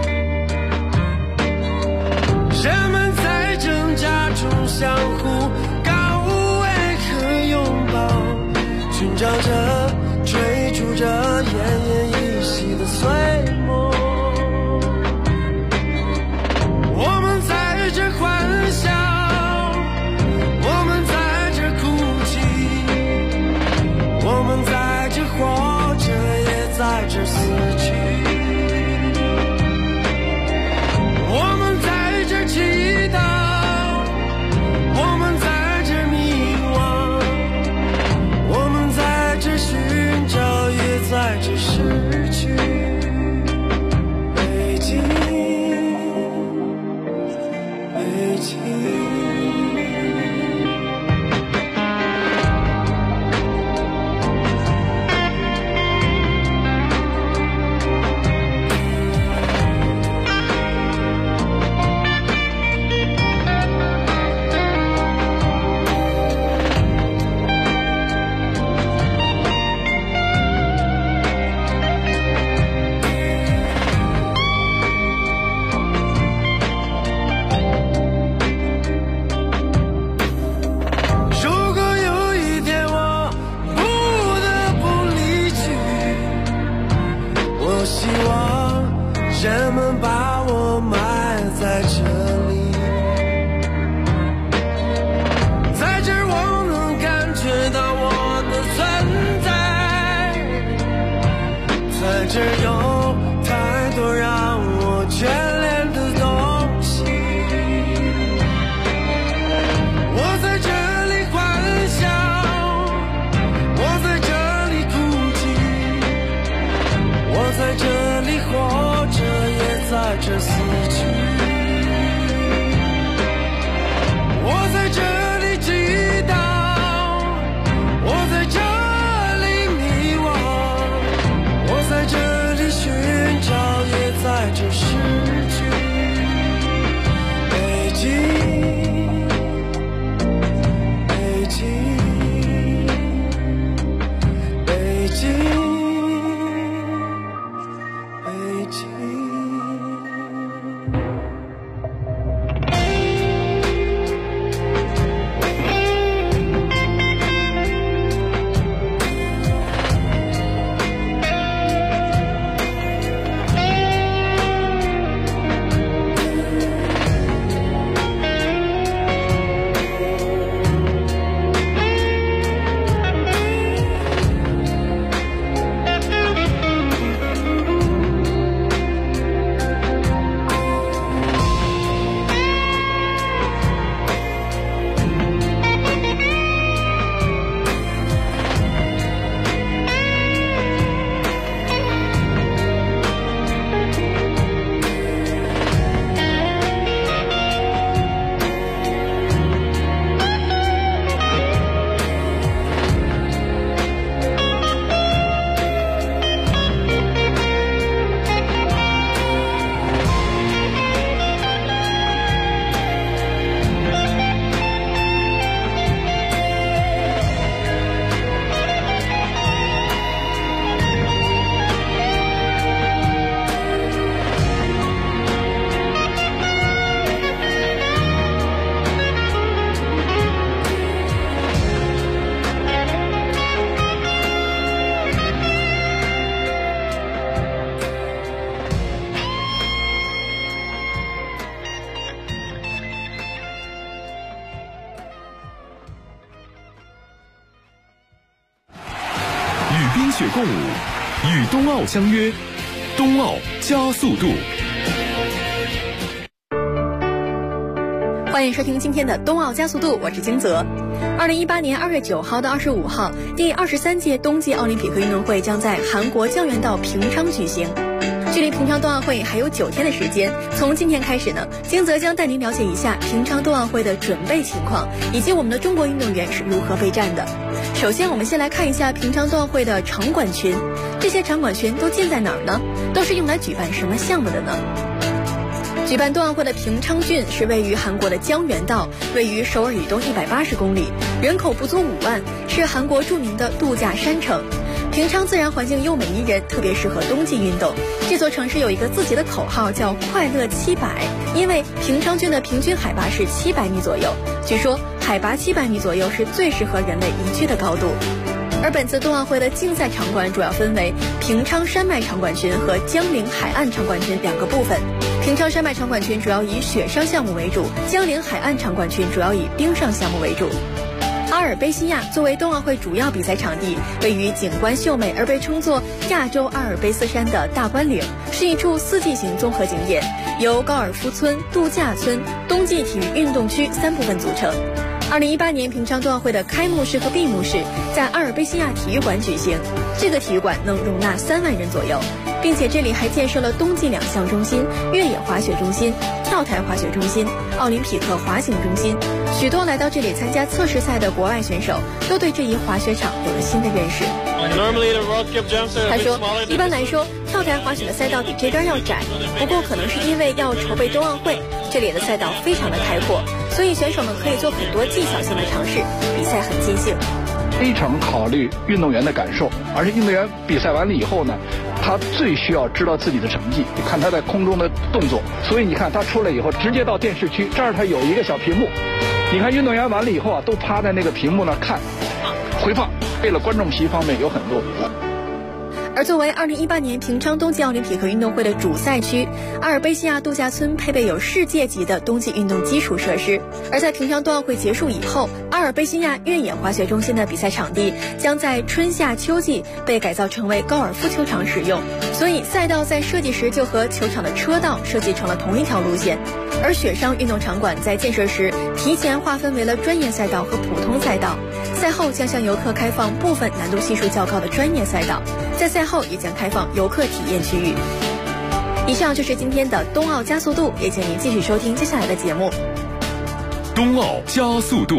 S10: 人们在挣扎中相互告慰和拥抱，寻找着追逐着奄奄一息的碎末。我们在这欢笑，我们在这活着，也在这死去。我们在这祈祷，我们在这迷惘，我们在这寻找，也在这失去。北京，北京。
S2: 血共舞，与冬奥相约，冬奥加速度。
S11: 欢迎收听今天的冬奥加速度，我是金泽。2018年2月9号到25号，第23届冬季奥林匹克运动会将在韩国江原道平昌举行。距离平昌冬奥会还有9天的时间，从今天开始呢，金泽将带您了解一下平昌冬奥会的准备情况，以及我们的中国运动员是如何备战的。首先，我们先来看一下平昌冬奥会的场馆群，这些场馆群都建在哪儿呢？都是用来举办什么项目的呢？举办冬奥会的平昌郡是位于韩国的江原道，位于首尔以东180公里，人口不足5万，是韩国著名的度假山城。平昌自然环境优美宜人，特别适合冬季运动。这座城市有一个自己的口号，叫快乐700，因为平昌郡的平均海拔是700米左右，据说海拔700米左右是最适合人类宜居的高度。而本次冬奥会的竞赛场馆主要分为平昌山脉场馆群和江陵海岸场馆群2个部分。平昌山脉场馆群主要以雪上项目为主，江陵海岸场馆群主要以冰上项目为主。阿尔卑西亚作为冬奥会主要比赛场地，位于景观秀美而被称作亚洲阿尔卑斯山的大关岭，是一处4季型综合景点，由高尔夫村、度假村、冬季体育运动区3部分组成。2018年平昌冬奥会的开幕式和闭幕式在阿尔卑西亚体育馆举行，这个体育馆能容纳3万人左右，并且这里还建设了冬季2项中心、越野滑雪中心、跳台滑雪中心、奥林匹克滑行中心。许多来到这里参加测试赛的国外选手都对这一滑雪场有了新的认识。他说，一般来说跳台滑雪的赛道比这边要窄，不过可能是因为要筹备冬奥会，这里的赛道非常的开阔，所以选手们可以做很多技巧性的尝试，比赛很尽兴。
S12: 非常考虑运动员的感受，而且运动员比赛完了以后呢，他最需要知道自己的成绩，你看他在空中的动作，所以你看他出来以后直接到电视区，这儿他有一个小屏幕，你看运动员完了以后啊，都趴在那个屏幕那看回放，为了观众席方面有很多。
S11: 而作为2018年平昌冬季奥林匹克运动会的主赛区，阿尔卑西亚度假村配备有世界级的冬季运动基础设施。而在平昌冬奥会结束以后，阿尔卑西亚越野滑雪中心的比赛场地将在春夏秋季被改造成为高尔夫球场使用，所以赛道在设计时就和球场的车道设计成了同一条路线。而雪上运动场馆在建设时提前划分为了专业赛道和普通赛道，赛后将向游客开放部分难度系数较高的专业赛道，在赛后也将开放游客体验区域。以上就是今天的冬奥加速度，也请您继续收听接下来的节目。
S2: 冬奥加速度。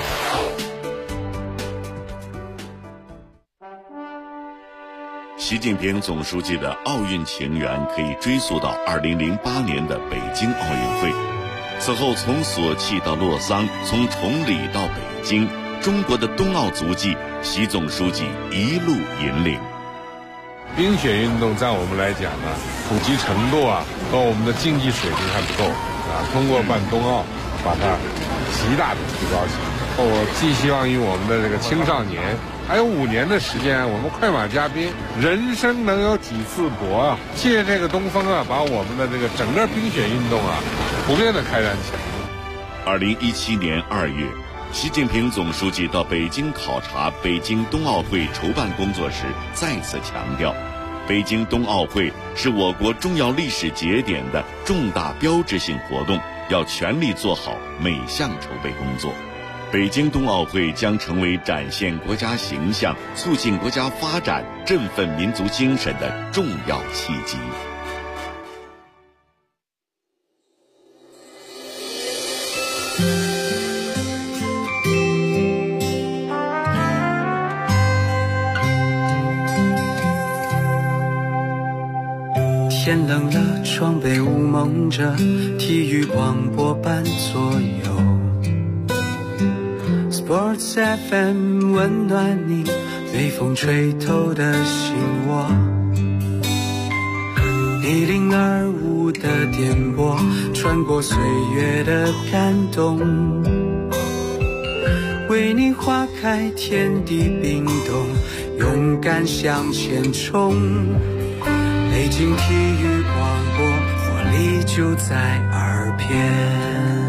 S13: 习近平总书记的奥运情缘可以追溯到2008年的北京奥运会，此后从索契到洛桑，从崇礼到北京，中国的冬奥足迹，习总书记一路引领。
S14: 冰雪运动在我们来讲呢，普及程度啊和我们的竞技水平还不够啊，通过办冬奥把它极大的提高起来。我寄希望于我们的这个青少年，还有5年的时间，我们快马加鞭，人生能有几次搏啊！借这个东风啊，把我们的这个整个冰雪运动啊普遍的开展起来。
S13: 2017年2月，习近平总书记到北京考察北京冬奥会筹办工作时，再次强调，北京冬奥会是我国重要历史节点的重大标志性活动，要全力做好每项筹备工作。北京冬奥会将成为展现国家形象、促进国家发展、振奋民族精神的重要契机。
S10: 天冷了，窗被雾蒙着，体育广播伴左右。Sports FM 温暖你被风吹透的心窝，102.5的电波穿过岁月的感动，为你划开天地冰冻，勇敢向前冲。北京体育广播，活力就在耳边。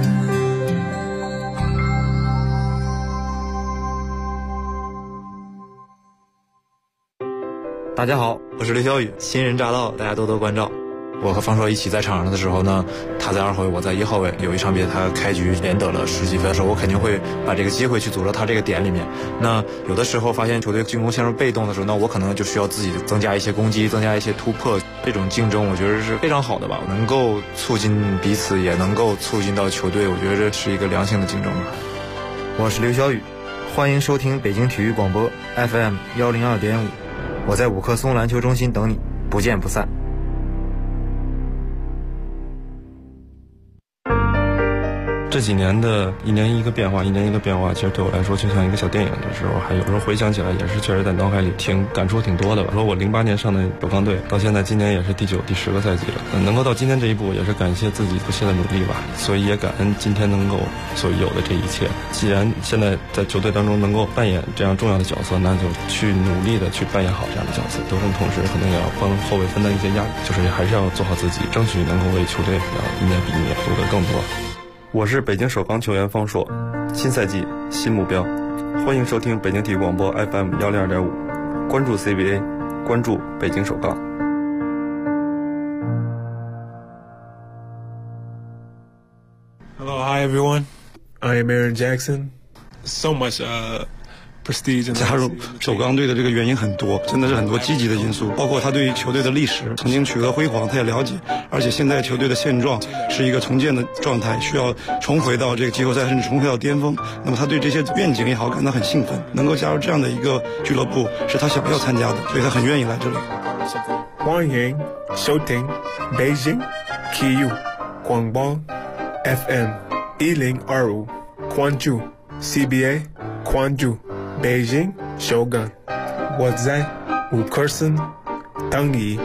S15: 大家好，我是刘晓宇，新人乍到，大家多多关照。我和方硕一起在场上的时候呢，他在2号位，我在1号位。有一场比赛他开局连得了10几分的时候，我肯定会把这个机会去组到他这个点里面。那有的时候发现球队进攻陷入被动的时候，那我可能就需要自己增加一些攻击，增加一些突破。这种竞争我觉得是非常好的吧，能够促进彼此，也能够促进到球队，我觉得这是一个良性的竞争吧。
S16: 我是刘晓宇，欢迎收听北京体育广播 FM 102.5，我在5棵松篮球中心等你，不见不散。
S17: 这几年的一年一个变化，其实对我来说就像一个小电影的时候，还有时候回想起来也是确实在脑海里感触挺多的吧。说我08年上的首钢队，到现在今年也是第9、第10个赛季了，能够到今天这一步，也是感谢自己不懈的努力吧。所以也感恩今天能够所有的这一切。既然现在在球队当中能够扮演这样重要的角色，那就去努力的去扮演好这样的角色。得分同时可能也要帮后卫分担一些压力，就是还是要做好自己，争取能够为球队一年比一年做得更多。我是北京首钢球员方硕，新赛季新目标，欢迎收听北京体育广播 FM 102.5，关注 CBA， 关注北京首钢。
S18: Hello, hi everyone. I am Aaron Jackson. So much prestige.
S17: 加入首钢队的这个原因很多，真的是很多积极的因素，包括他对于球队的历史曾经取得辉煌，他也了解，而且现在球队的现状是一个重建的状态，需要重回到这个季后赛，甚至重回到巅峰。那么他对这些愿景也好感到很兴奋，能够加入这样的一个俱乐部是他想要参加的，所以他很愿意来这里。
S18: 欢迎收听北京体育广播 FM 1025，关注 CBA， 关注北京首钢，我在5棵松等你。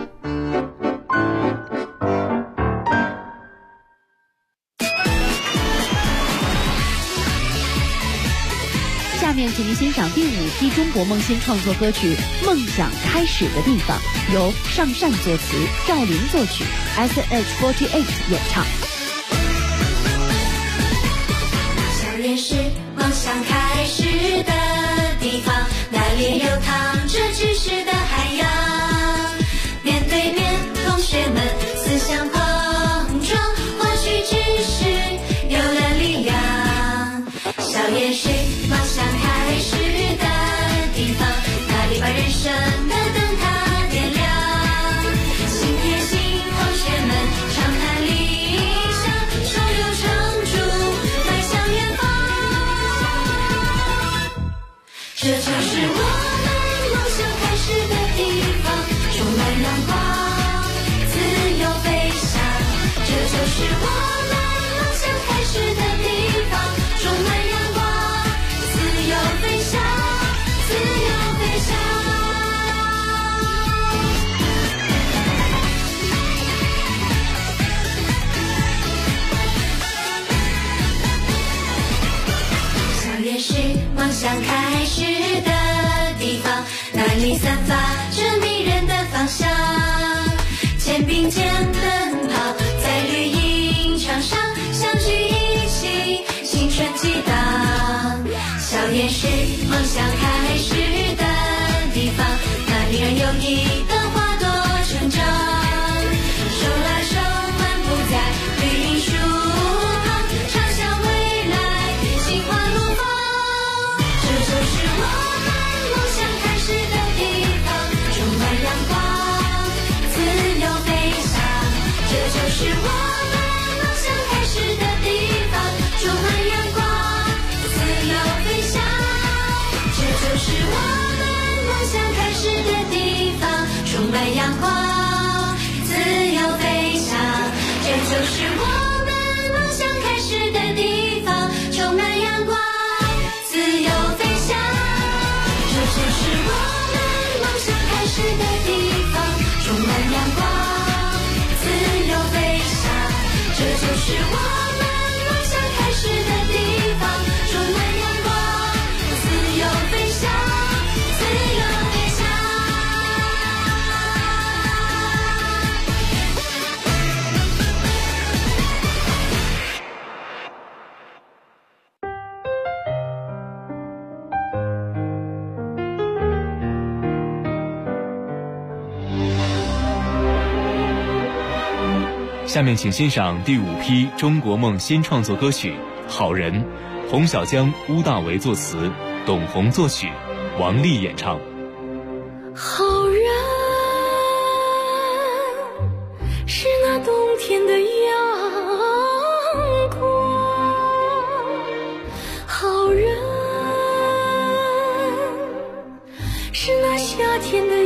S19: 下面请您欣赏第5批中国梦新创作歌曲《梦想开始的地方》，由尚善作词，赵琳作曲 ，SH48 演唱。
S3: 校园是梦想开始的地方，那里流淌着知识的海洋，面对面同学们思想碰撞，获取知识有了力量。校园是梦想开始的地方，那里把人生的灯塔点亮，新贴心同学们常谈理想，手有成竹迈向远方，这就是我们梦想开始的地方，充满阳光，自由飞翔，这就是我们梦想开始的地方，充满阳光，自由飞翔，自由飞翔。校园是梦想开始的地方，那里散发着迷人的芳香，肩并肩奔跑在绿茵场上，相聚一起青春激荡。校园是梦想开始的地方，那里让友谊的花朵成长，手拉手漫步在绿荫树旁，畅想未来心花怒放，这就是我们梦想开始的地方，充满阳光，自由飞翔，这就是我们梦想开始的地方，充满阳光，自由飞翔，这就是我们梦想开始的地方，充满阳光，自由飞翔，这就是我们梦想开始的地方，充满阳光，自由飞翔，这就是我们梦想开始的地方，充满阳光，自由飞翔，这就是我们梦想开始的地方，充满阳光，自由飞翔，自由飞翔。
S7: 下面请欣赏第5批中国梦新创作歌曲《好人》，洪小江、乌大为作词，董宏作曲，王丽演唱。
S3: 好人是那冬天的阳光，好人是那夏天的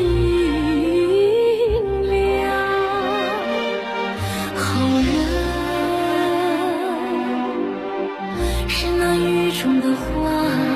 S3: 阴凉，好人是那雨中的花。